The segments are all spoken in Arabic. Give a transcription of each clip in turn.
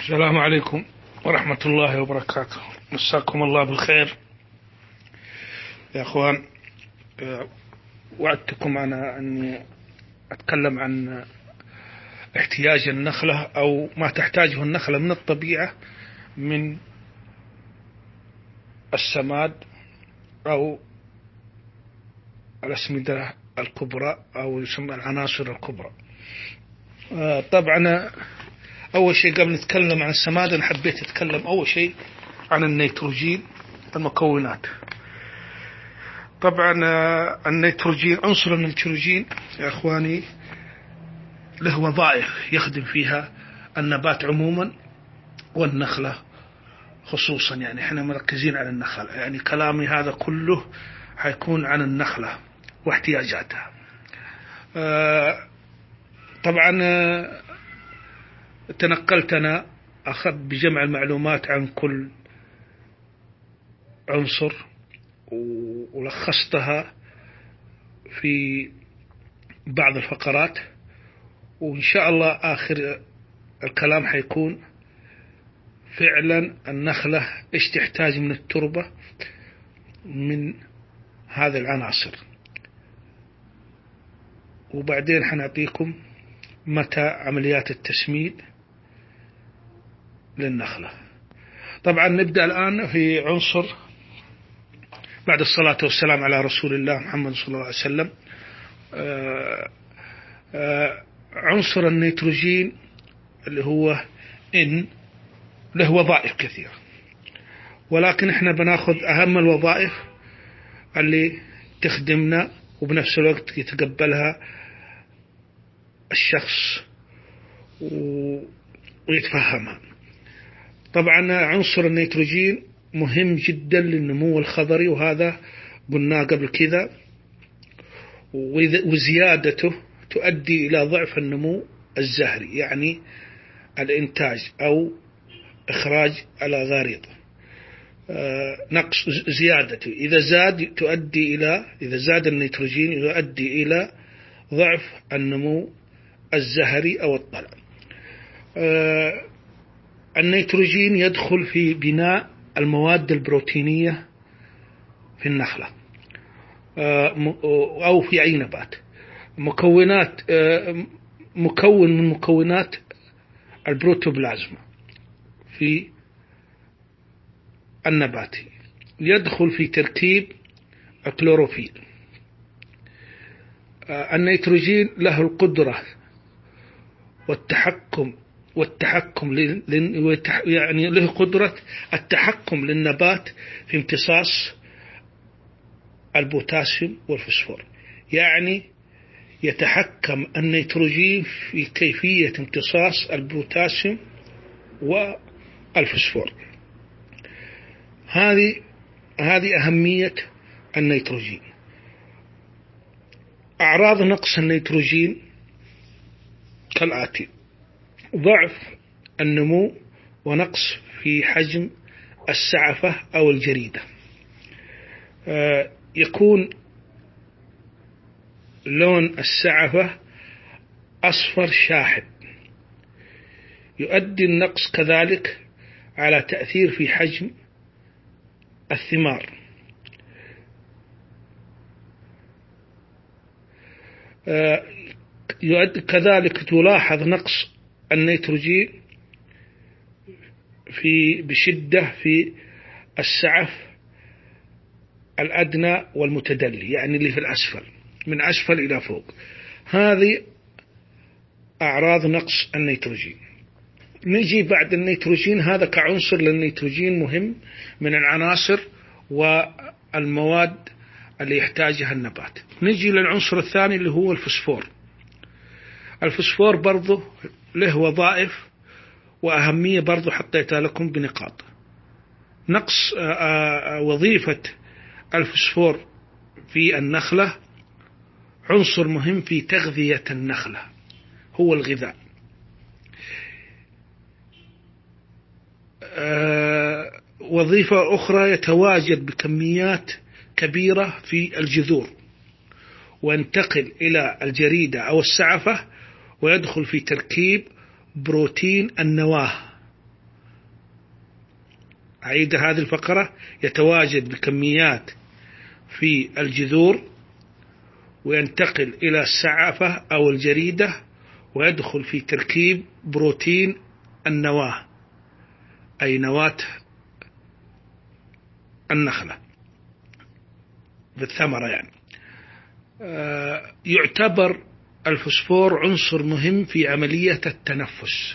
السلام عليكم ورحمة الله وبركاته. مساكم الله بالخير يا أخوان. وعدتكم أنا أني أتكلم عن احتياج النخلة أو ما تحتاجه النخلة من الطبيعة من السماد أو الأسمدة الكبرى أو يسمى العناصر الكبرى. طبعا أول شيء قبل نتكلم عن السماد أنا حبيت أتكلم أول شيء عن النيتروجين المكونات. طبعا النيتروجين، عنصر النيتروجين يا أخواني له وظائف يخدم فيها النبات عموما والنخلة خصوصا. يعني احنا مركزين على النخلة، يعني كلامي هذا كله حيكون عن النخلة واحتياجاتها. طبعا تنقلت أنا أخذ بجمع المعلومات عن كل عنصر ولخصتها في بعض الفقرات، وإن شاء الله آخر الكلام حيكون فعلا النخلة إيش تحتاج من التربة من هذه العناصر، وبعدين حنعطيكم متى عمليات التسميد للنخلة. طبعا نبدأ الآن في عنصر بعد الصلاة والسلام على رسول الله محمد صلى الله عليه وسلم. عنصر النيتروجين اللي هو إن له وظائف كثيرة، ولكن احنا بناخذ أهم الوظائف اللي تخدمنا وبنفس الوقت يتقبلها الشخص ويتفهمها. طبعا عنصر النيتروجين مهم جدا للنمو الخضري، وهذا قلنا قبل كذا، وزيادته تؤدي إلى ضعف النمو الزهري، يعني الإنتاج أو إخراج الأغاريض. نقص زيادته إذا زاد النيتروجين يؤدي إلى ضعف النمو الزهري أو الطلع. النيتروجين يدخل في بناء المواد البروتينية في النخلة أو في أي نبات. مكون من مكونات البروتوبلازما في النبات، يدخل في تركيب الكلوروفيل. النيتروجين له القدرة والتحكم يعني له قدرة التحكم للنبات في امتصاص البوتاسيوم والفوسفور، يعني يتحكم النيتروجين في كيفية امتصاص البوتاسيوم والفوسفور. هذه أهمية النيتروجين. أعراض نقص النيتروجين كالآتي: ضعف النمو ونقص في حجم السعفة أو الجريدة. يكون لون السعفة أصفر شاحب. يؤدي النقص كذلك على تأثير في حجم الثمار. كذلك تلاحظ نقص النيتروجين بشدة في السعف الأدنى والمتدلي، يعني اللي في الأسفل، من أسفل إلى فوق. هذه أعراض نقص النيتروجين. نجي بعد النيتروجين، هذا كعنصر للنيتروجين مهم من العناصر والمواد اللي يحتاجها النبات. نجي للعنصر الثاني اللي هو الفوسفور. الفوسفور برضه له وظائف وأهمية، برضه حطيتها لكم بنقاط. نقص وظيفة الفوسفور في النخلة عنصر مهم في تغذية النخلة، هو الغذاء. وظيفة أخرى يتواجد بكميات كبيرة في الجذور، وينتقل إلى الجريدة أو السعفة، ويدخل في تركيب بروتين النواة أعيد هذه الفقرة: يتواجد بكميات في الجذور وينتقل إلى السعفة أو الجريدة ويدخل في تركيب بروتين النواة، أي نواة النخلة بالثمرة يعني. يعتبر الفوسفور عنصر مهم في عملية التنفس،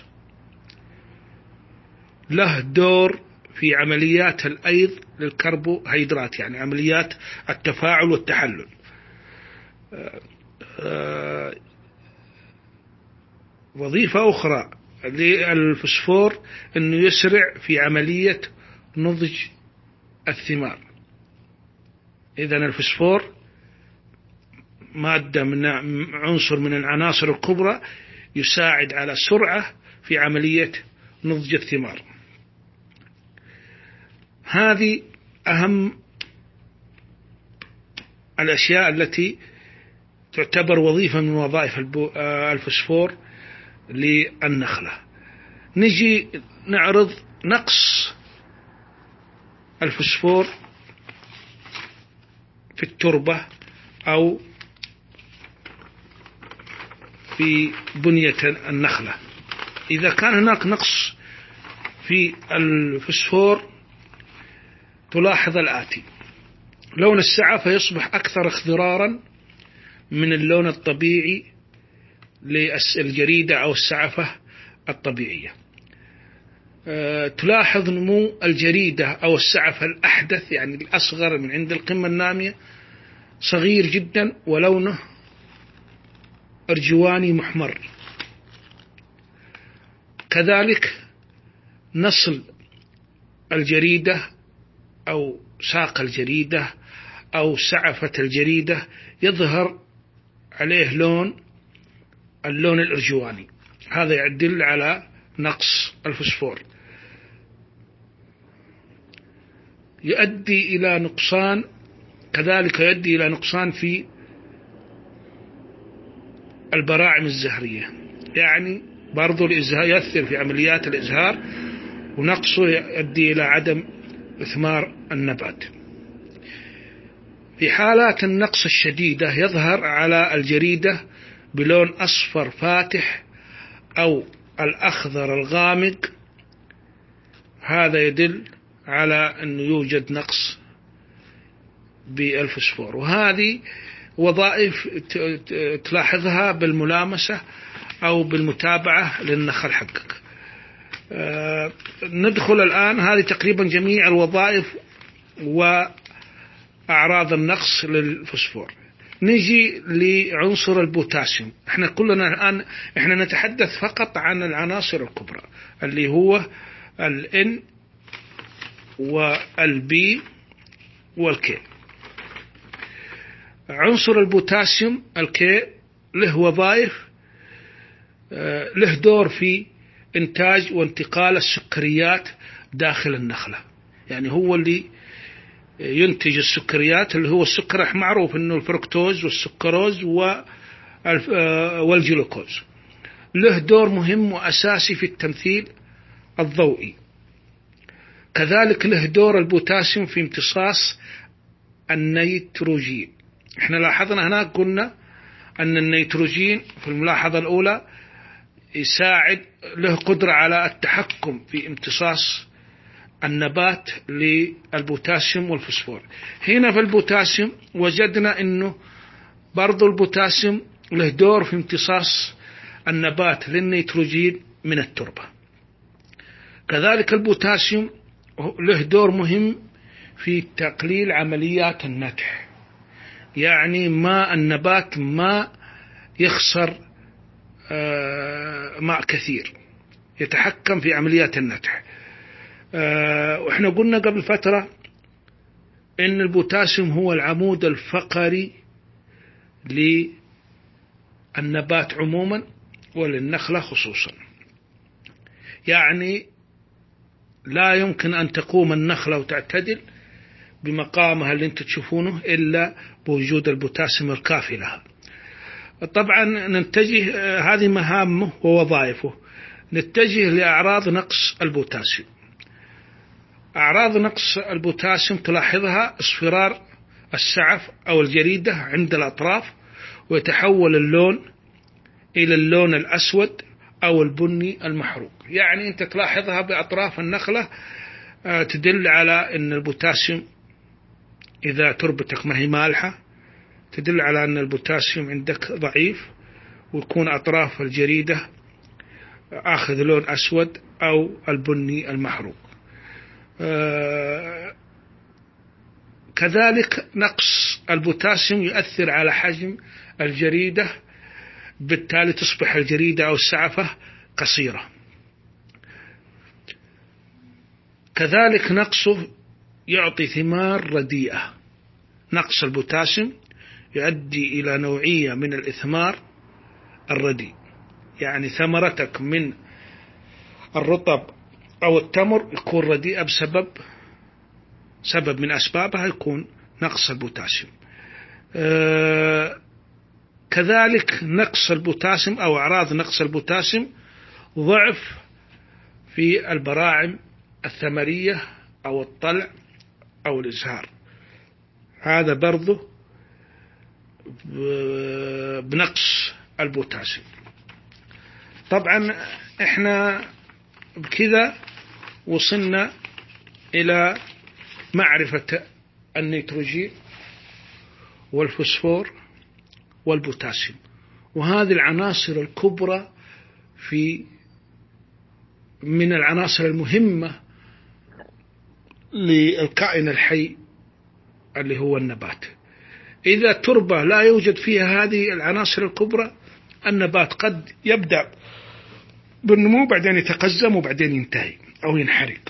له دور في عمليات الأيض للكربوهيدرات، يعني عمليات التفاعل والتحلل. وظيفة أخرى للفوسفور أنه يسرع في عملية نضج الثمار. إذن الفوسفور مادة من عنصر من العناصر الكبرى يساعد على سرعة في عملية نضج الثمار. هذه أهم الأشياء التي تعتبر وظيفة من وظائف الفوسفور للنخلة. نجي نعرض نقص الفوسفور في التربة أو في بنية النخلة. إذا كان هناك نقص في الفوسفور تلاحظ الآتي: لون السعفة يصبح أكثر اخضرارا من اللون الطبيعي للجريدة أو السعفة الطبيعية. تلاحظ نمو الجريدة أو السعفة الأحدث، يعني الأصغر من عند القمة النامية، صغير جدا ولونه أرجواني محمر. كذلك نصل الجريدة أو ساق الجريدة أو سعفة الجريدة يظهر عليه اللون الأرجواني، هذا يدل على نقص الفوسفور. يؤدي إلى نقصان، كذلك يؤدي إلى نقصان في البراعم الزهرية، يعني برضو الإزهار يؤثر في عمليات الإزهار، ونقصه يؤدي إلى عدم إثمار النبات. في حالات النقص الشديدة يظهر على الجريدة بلون أصفر فاتح أو الأخضر الغامق، هذا يدل على أنه يوجد نقص بالفوسفور. وهذه وظائف تلاحظها بالملامسة أو بالمتابعة للنخل حقك. ندخل الآن، هذه تقريبا جميع الوظائف وأعراض النقص للفوسفور. نجي لعنصر البوتاسيوم. احنا كلنا الآن نتحدث فقط عن العناصر الكبرى اللي هو N والB والK. عنصر البوتاسيوم الK له وظائف، له دور في إنتاج وانتقال السكريات داخل النخلة، يعني هو اللي ينتج السكريات، اللي هو السكر معروف أنه الفركتوز والسكروز والجلوكوز. له دور مهم وأساسي في التمثيل الضوئي. كذلك له دور البوتاسيوم في امتصاص النيتروجين. احنا لاحظنا هناك قلنا أن النيتروجين في الملاحظة الأولى يساعد، له قدرة على التحكم في امتصاص النبات للبوتاسيوم والفوسفور. هنا في البوتاسيوم وجدنا أنه برضو البوتاسيوم له دور في امتصاص النبات للنيتروجين من التربة. كذلك البوتاسيوم له دور مهم في تقليل عمليات النتح، يعني ما النبات ما يخسر ماء كثير، يتحكم في عمليات النتح. وإحنا قلنا قبل فترة إن البوتاسيوم هو العمود الفقري للنبات عموما وللنخلة خصوصا، يعني لا يمكن أن تقوم النخلة وتعتدل بمقامها اللي انتم تشوفونه إلا بوجود البوتاسيوم الكافي لها. طبعا نتجه، هذه مهامه ووظائفه، نتجه لأعراض نقص البوتاسيوم. أعراض نقص البوتاسيوم تلاحظها: اصفرار السعف أو الجريدة عند الأطراف، ويتحول اللون إلى اللون الأسود أو البني المحروق. يعني أنت تلاحظها بأطراف النخلة، تدل على أن البوتاسيوم إذا تربتك ما هي مالحة تدل على أن البوتاسيوم عندك ضعيف، ويكون أطراف الجريدة آخذ لون أسود أو البني المحروق. كذلك نقص البوتاسيوم يؤثر على حجم الجريدة، بالتالي تصبح الجريدة أو السعفة قصيرة. كذلك نقصه يعطي ثمار رديئة. نقص البوتاسيوم يؤدي إلى نوعية من الإثمار الرديء، يعني ثمرتك من الرطب أو التمر يكون رديئة سبب من أسبابها يكون نقص البوتاسيوم. كذلك نقص البوتاسيوم أو أعراض نقص البوتاسيوم: ضعف في البراعم الثمرية أو الطلع أو الإزهار، هذا برضه بنقص البوتاسيوم. طبعا احنا بكذا وصلنا إلى معرفة النيتروجين والفوسفور والبوتاسيوم، وهذه العناصر الكبرى من العناصر المهمة للكائن الحي اللي هو النبات. إذا التربة لا يوجد فيها هذه العناصر الكبرى، النبات قد يبدأ بالنمو بعدين يتقزم وبعدين ينتهي أو ينحرق.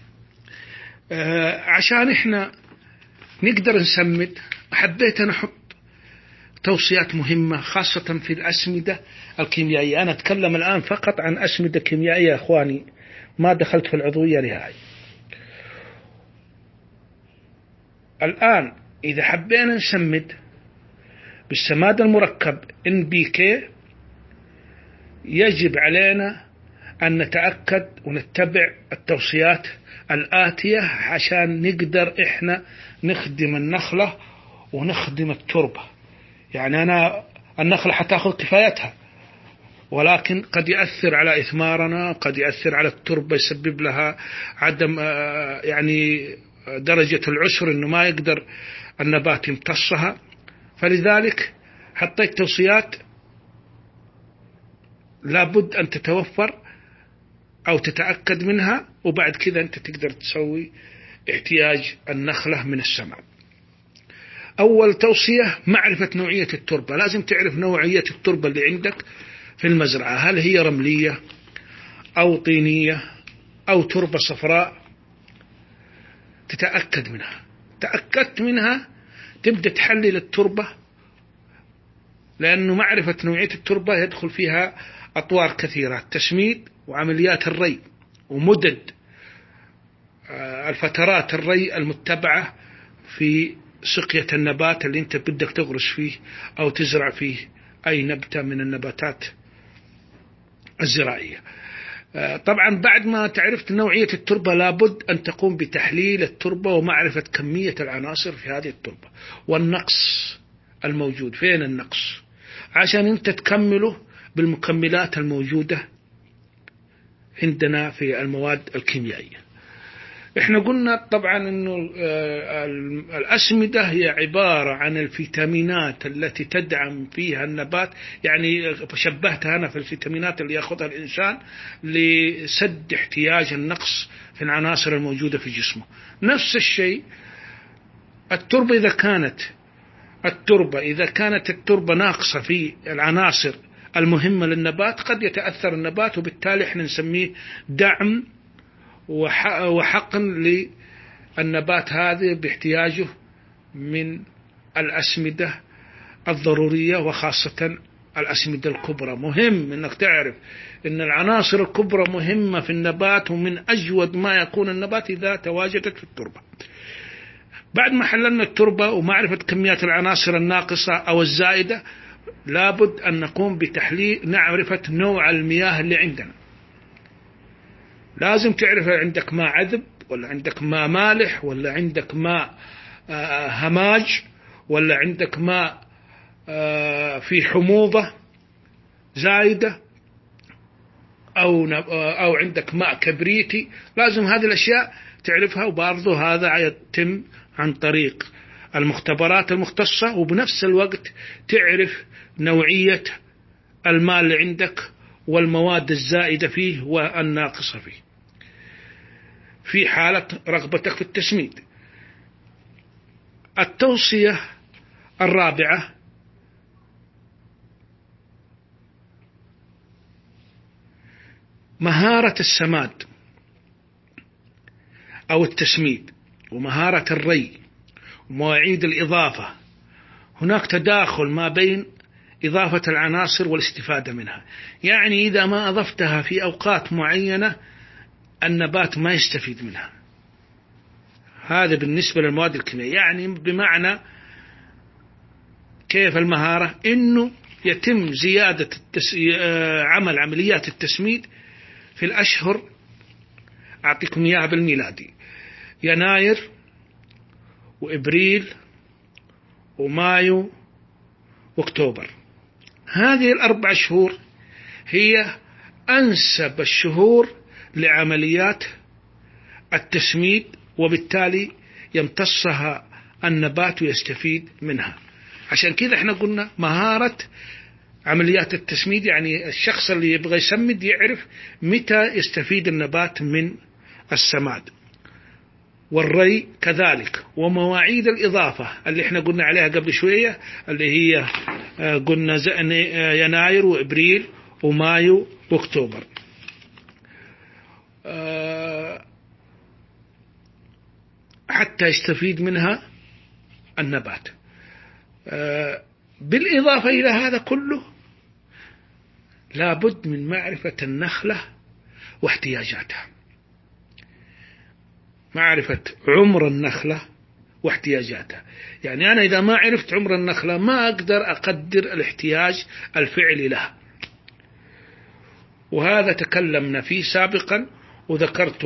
عشان إحنا نقدر نسمد، حبيت أن أحط توصيات مهمة خاصة في الأسمدة الكيميائية. أنا أتكلم الآن فقط عن أسمدة كيميائية يا أخواني، ما دخلت في العضوية نهائي. الآن إذا حبينا نسمد بالسماد المركب NPK، يجب علينا أن نتأكد ونتبع التوصيات الآتية عشان نقدر إحنا نخدم النخلة ونخدم التربة. يعني النخلة حتاخذ كفايتها، ولكن قد يأثر على إثمارنا، قد يأثر على التربة، يسبب لها عدم يعني درجة العسر، إنه ما يقدر النبات يمتصها. فلذلك حطيت توصيات لابد أن تتوفر أو تتأكد منها، وبعد كذا أنت تقدر تسوي احتياج النخلة من السماد. أول توصية: معرفة نوعية التربة. لازم تعرف نوعية التربة اللي عندك في المزرعة، هل هي رملية أو طينية أو تربة صفراء. تتأكد منها. تأكدت منها تبدأ تحلل التربة، لأنه معرفة نوعية التربة يدخل فيها أطوار كثيرة: تسميد وعمليات الري ومدد الفترات الري المتبعة في سقية النبات اللي انت بدك تغرس فيه أو تزرع فيه أي نبتة من النباتات الزراعية. طبعا بعد ما تعرفت نوعية التربة لابد أن تقوم بتحليل التربة ومعرفة كمية العناصر في هذه التربة والنقص الموجود. فين النقص؟ عشان انت تكمله بالمكملات الموجودة عندنا في المواد الكيميائية. احنا قلنا طبعا انه الأسمدة هي عبارة عن الفيتامينات التي تدعم فيها النبات، يعني شبهتها أنا في الفيتامينات اللي يأخذها الإنسان لسد احتياج النقص في العناصر الموجودة في جسمه. نفس الشيء التربة، إذا كانت التربة ناقصة في العناصر المهمة للنبات قد يتأثر النبات، وبالتالي احنا نسميه دعم وحقن للنبات هذا باحتياجه من الأسمدة الضرورية، وخاصة الأسمدة الكبرى. مهم أنك تعرف أن العناصر الكبرى مهمة في النبات، ومن أجود ما يكون النبات إذا تواجدت في التربة. بعد ما حللنا التربة ومعرفة كميات العناصر الناقصة أو الزائدة، لابد أن نقوم بتحليل معرفة نوع المياه اللي عندنا. لازم تعرف عندك ماء عذب ولا عندك ماء مالح، ولا عندك ماء هماج، ولا عندك ماء في حموضة زايدة، أو عندك ماء كبريتي. لازم هذه الأشياء تعرفها، وبرضه هذا يتم عن طريق المختبرات المختصة، وبنفس الوقت تعرف نوعية الماء اللي عندك والمواد الزائدة فيه والناقصة فيه في حالة رغبتك في التسميد. التوصية الرابعة: مهارة السماد أو التسميد، ومهارة الري، ومواعيد الإضافة. هناك تداخل ما بين إضافة العناصر والاستفادة منها. يعني إذا ما أضفتها في أوقات معينة النبات ما يستفيد منها. هذا بالنسبة للمواد الكيميائية. يعني بمعنى كيف المهارة؟ إنه يتم زيادة عمل عمليات التسميد في الأشهر، أعطيكم إياها بالميلادي: يناير وإبريل ومايو وأكتوبر. هذه الأربع شهور هي أنسب الشهور لعمليات التسميد، وبالتالي يمتصها النبات ويستفيد منها. عشان كذا احنا قلنا مهارة عمليات التسميد، يعني الشخص اللي يبغى يسمد يعرف متى يستفيد النبات من السماد. والري كذلك، ومواعيد الإضافة اللي احنا قلنا عليها قبل شوية، اللي هي قلنا يناير وإبريل ومايو وأكتوبر. حتى يستفيد منها النبات. بالإضافة إلى هذا كله لابد من معرفة النخلة واحتياجاتها، معرفة عمر النخلة واحتياجاتها. يعني أنا إذا ما عرفت عمر النخلة ما أقدر أقدر الاحتياج الفعلي لها. وهذا تكلمنا فيه سابقا، وذكرته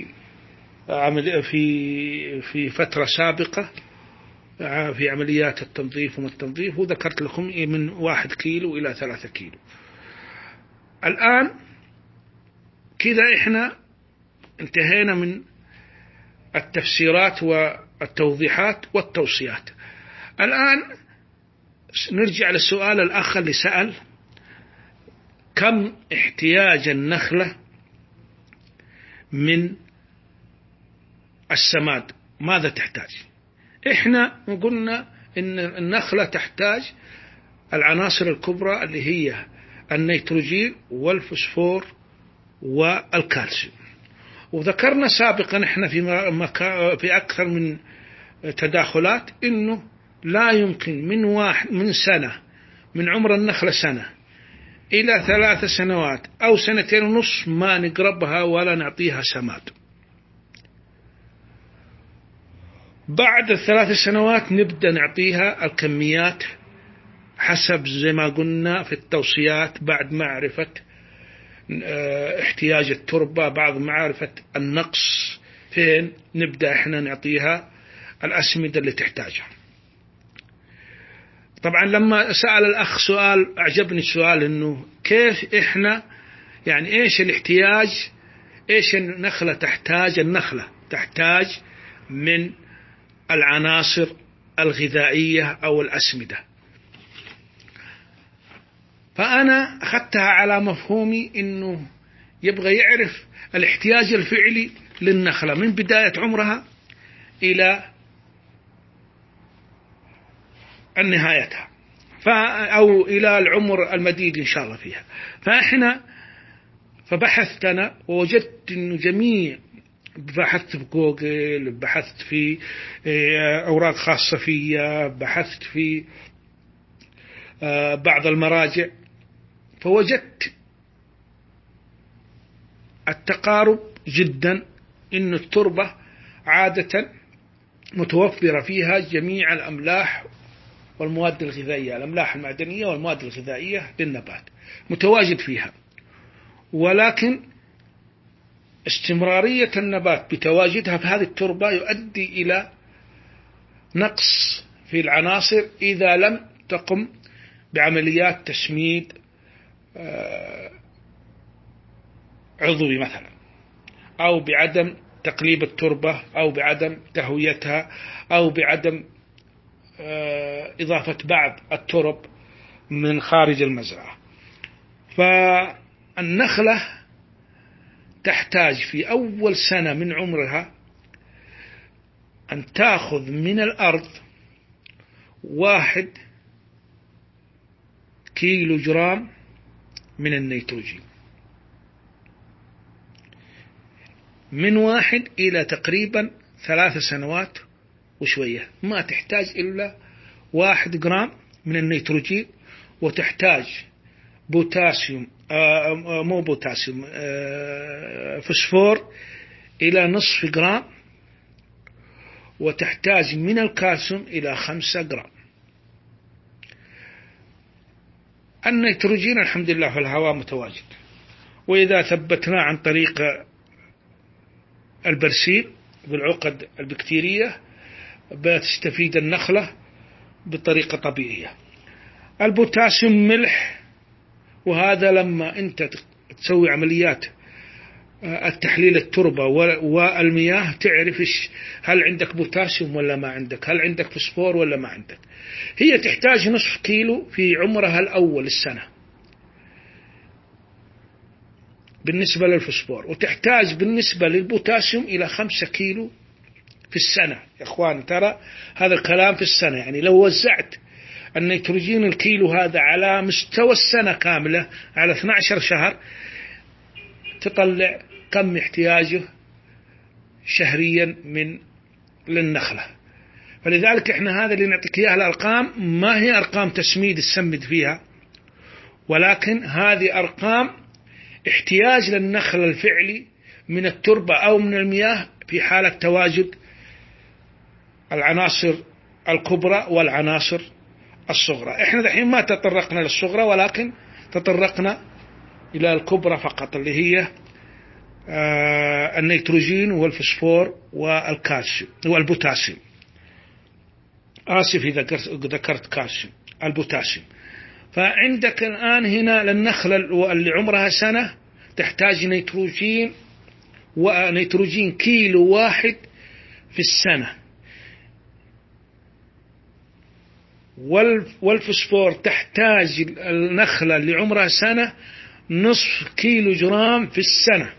في فترة سابقة في عمليات التنظيف وما التنظيف، وذكرت لكم من 1 كيلو إلى 3 كيلو. الآن كذا إحنا انتهينا من التفسيرات والتوضيحات والتوصيات. الآن نرجع للسؤال الأخ اللي سأل: كم احتياج النخلة من السماد؟ ماذا تحتاج؟ إحنا قلنا إن النخلة تحتاج العناصر الكبرى اللي هي النيتروجين والفوسفور والكالسيوم. وذكرنا سابقا إحنا في أكثر من تداخلات إنه لا يمكن من سنة، من عمر النخلة سنة إلى 3 سنوات أو 2.5 سنين ما نقربها ولا نعطيها سماد. بعد 3 سنوات نبدأ نعطيها الكميات حسب زي ما قلنا في التوصيات، بعد معرفة احتياج التربة، بعد معرفة النقص فين، نبدأ احنا نعطيها الأسمدة اللي تحتاجها. طبعا لما سأل الأخ سؤال أعجبني السؤال، إنه كيف إحنا يعني إيش الاحتياج، إيش النخلة تحتاج من العناصر الغذائية أو الأسمدة. فأنا أخذتها على مفهومي إنه يبغى يعرف الاحتياج الفعلي للنخلة من بداية عمرها إلى نهايتها، أو إلى العمر المديد إن شاء الله فيها. فبحثت أنا ووجدت إنه بحثت في جوجل، بحثت في أوراق خاصة فيها، بحثت في بعض المراجع، فوجدت التقارب جدا، إن التربة عادة متوفرة فيها جميع الأملاح والمواد الغذائية، الأملاح المعدنية والمواد الغذائية للنبات متواجد فيها. ولكن استمرارية النبات بتواجدها في هذه التربة يؤدي إلى نقص في العناصر إذا لم تقم بعمليات تسميد عضوي مثلا، أو بعدم تقليب التربة، أو بعدم تهويتها، أو بعدم إضافة بعض الترب من خارج المزرعة. فالنخلة تحتاج في أول سنة من عمرها أن تأخذ من الأرض 1 كيلو جرام من النيتروجين، من 1 إلى تقريبا 3 سنوات وشوية ما تحتاج إلا 1 جرام من النيتروجين، وتحتاج بوتاسيوم مو بوتاسيوم فوسفور إلى نصف جرام، وتحتاج من الكالسيوم إلى 5 جرام. النيتروجين الحمد لله في الهواء متواجد، وإذا ثبتناه عن طريق البرسيم بالعقد البكتيرية بتستفيد النخلة بطريقة طبيعية. البوتاسيوم ملح، وهذا لما أنت تسوي عمليات التحليل التربة والمياه تعرف هل عندك بوتاسيوم ولا ما عندك، هل عندك فوسفور ولا ما عندك. هي تحتاج نصف كيلو في عمرها الأول السنة بالنسبة للفوسفور، وتحتاج بالنسبة للبوتاسيوم إلى 5 كيلو في السنة. يا أخوان ترى هذا الكلام في السنة، يعني لو وزعت النيتروجين الكيلو هذا على مستوى السنة كاملة على 12 شهر تطلع كم احتياجه شهريا للنخلة. فلذلك احنا هذا اللي نعطيك اياه الارقام ما هي ارقام تسميد تسمد فيها، ولكن هذه ارقام احتياج للنخل الفعلي من التربة او من المياه في حالة تواجد العناصر الكبرى والعناصر الصغرى. احنا دحين ما تطرقنا للصغرى، ولكن تطرقنا الى الكبرى فقط، اللي هي النيتروجين والفوسفور والكالسيوم والبوتاسيوم. آسف إذا ذكرت كالسيوم، البوتاسيوم. فعندك الآن هنا للنخلة اللي عمرها سنة تحتاج نيتروجين كيلو واحد في السنة، والفوسفور تحتاج النخلة اللي عمرها سنة نصف كيلو جرام في السنة،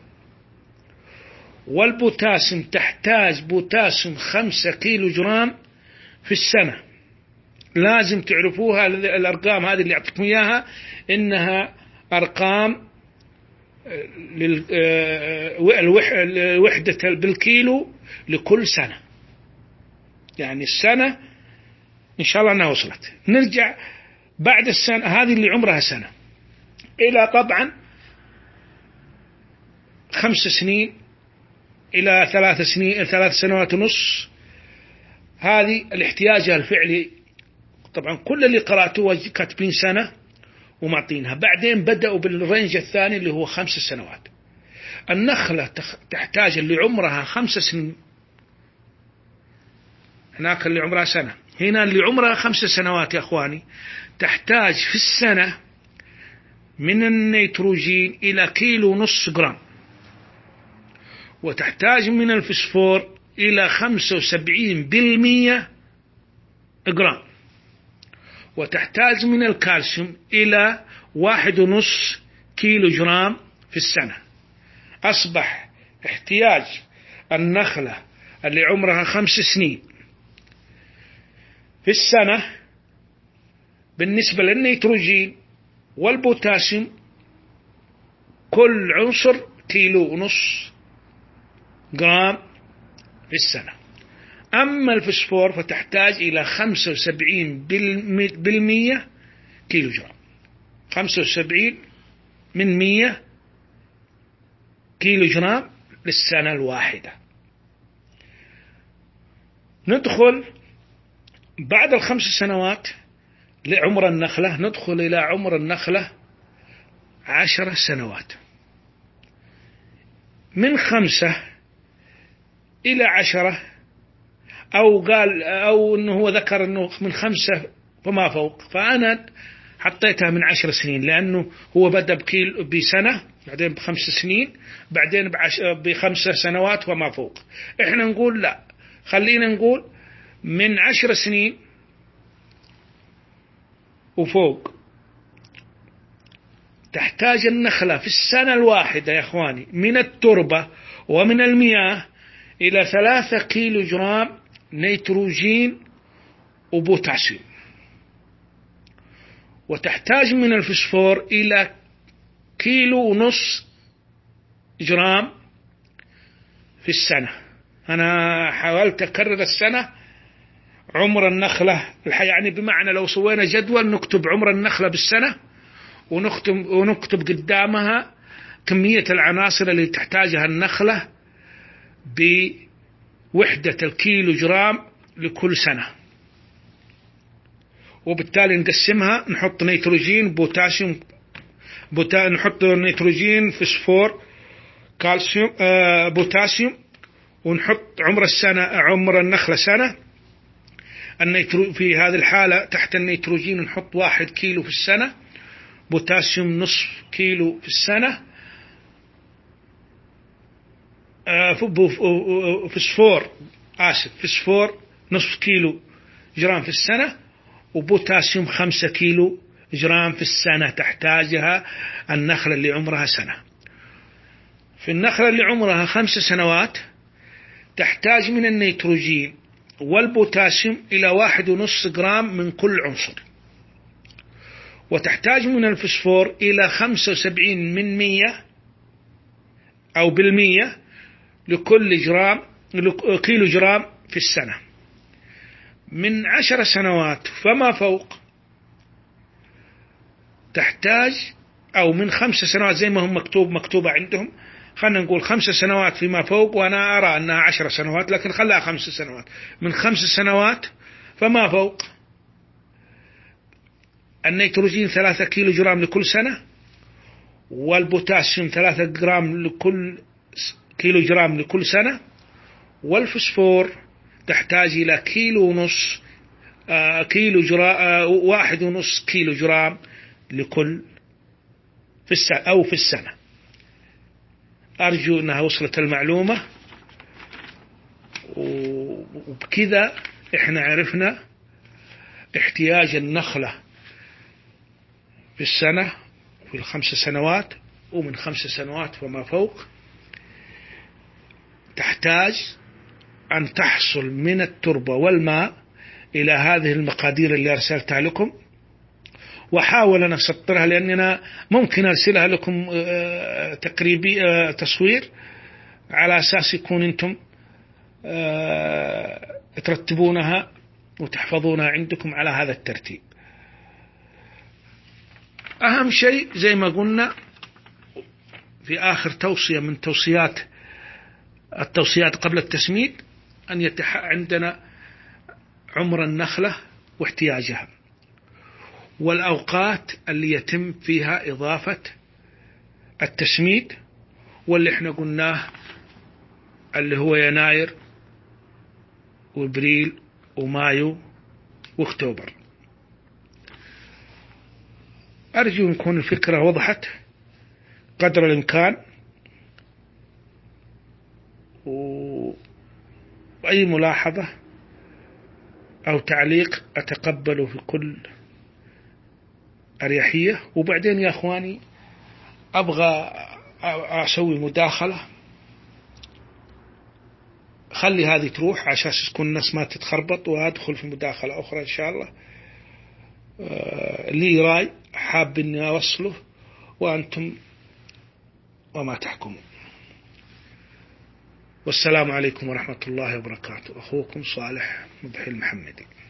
والبوتاسيوم تحتاج بوتاسيوم 5 كيلو جرام في السنة. لازم تعرفوها الأرقام هذه اللي أعطيكم إياها إنها أرقام الوحدة بالكيلو لكل سنة، يعني السنة إن شاء الله أنها وصلت. نرجع بعد السنة هذه اللي عمرها سنة إلى طبعا 5 سنين إلى 3 سنين 3 سنوات ونص، هذه الاحتياج الفعلي. طبعا كل اللي قرأتوه كاتبين سنة ومعطينها، بعدين بدأوا بالرينج الثاني اللي هو 5 سنوات. النخلة تحتاج اللي عمرها 5 سنين، هناك اللي عمرها سنة، هنا اللي عمرها 5 سنوات يا أخواني تحتاج في السنة من النيتروجين إلى 1.5 كيلو جرام، وتحتاج من الفوسفور إلى 75% جرام، وتحتاج من الكالسيوم إلى 1.5 كيلو جرام في السنة. أصبح احتياج النخلة اللي عمرها 5 سنين في السنة بالنسبة للنيتروجين والبوتاسيوم كل عنصر 1.5 كيلو جرام في السنة. أما الفوسفور فتحتاج إلى 75% كيلو جرام، 75% كيلو جرام للسنة الواحدة. ندخل بعد 5 سنوات لعمر النخلة، ندخل إلى عمر النخلة 10 سنوات. من 5 إلى 10، أو أنه هو ذكر أنه من 5 فما فوق، فأنا حطيتها من 10 سنين، لأنه هو بدأ بسنة، بعدين ب5 سنين، بعدين ب5 سنوات وما فوق. إحنا نقول لا، خلينا نقول من 10 سنين وفوق. تحتاج النخلة في السنة الواحدة يا أخواني من التربة ومن المياه إلى 3 كيلو جرام نيتروجين وبوتاسيوم، وتحتاج من الفسفور إلى 1.5 كيلو جرام في السنة. أنا حاولت أكرر السنة عمر النخلة، يعني بمعنى لو سوينا جدول نكتب عمر النخلة بالسنة، ونكتب قدامها كمية العناصر اللي تحتاجها النخلة بوحدة الكيلو جرام لكل سنة، وبالتالي نقسمها، نحط نيتروجين، بوتاسيوم، نحط نيتروجين، فسفور، كالسيوم، بوتاسيوم، ونحط عمر النخلة سنة. في هذه الحالة تحت النيتروجين نحط 1 كيلو في السنة، بوتاسيوم 0.5 كيلو في السنة، فسفور 0.5 كيلو جرام في السنة، وبوتاسيوم 5 كيلو جرام في السنة تحتاجها النخلة اللي عمرها سنة. في النخلة اللي عمرها 5 سنوات تحتاج من النيتروجين والبوتاسيوم إلى 1.5 جرام من كل عنصر، وتحتاج من الفسفور إلى 75% أو بالمية لكل كيلو جرام في السنة. من 10 سنوات فما فوق تحتاج، أو من 5 سنوات زي ما هم مكتوبة عندهم، خلنا نقول 5 سنوات فيما فوق، وأنا أرى أنها 10 سنوات لكن خلها 5 سنوات. من 5 سنوات فما فوق النيتروجين 3 كيلو جرام لكل سنة، والبوتاسيوم 3 جرام لكل كيلو جرام لكل سنة، والفسفور تحتاج إلى 1.5 كيلو جرام 1.5 كيلو جرام لكل في السنة. أرجو أنها وصلت المعلومة، وبكذا إحنا عرفنا احتياج النخلة في السنة في 5 سنوات، ومن 5 سنوات فما فوق تحتاج أن تحصل من التربة والماء إلى هذه المقادير اللي أرسلتها لكم، وحاول أن أسطرها لأننا ممكن أرسلها لكم تقريبي تصوير على أساس يكون أنتم ترتبونها وتحفظونها عندكم على هذا الترتيب. أهم شيء زي ما قلنا في آخر توصية من التوصيات قبل التسميد، أن عندنا عمر النخلة واحتياجها، والأوقات اللي يتم فيها إضافة التسميد، واللي احنا قلناه اللي هو يناير وابريل ومايو واكتوبر. أرجو أن تكون الفكرة وضحت قدر الإمكان، وأي ملاحظة أو تعليق أتقبله في كل أريحية. وبعدين يا أخواني أبغى أسوي مداخلة، خلي هذه تروح عشان تكون الناس ما تتخربط، وأدخل في مداخلة أخرى إن شاء الله. لي رأي حاب أني أوصله، وأنتم وما تحكمون. والسلام عليكم ورحمة الله وبركاته. أخوكم صالح مضحي المحمدي.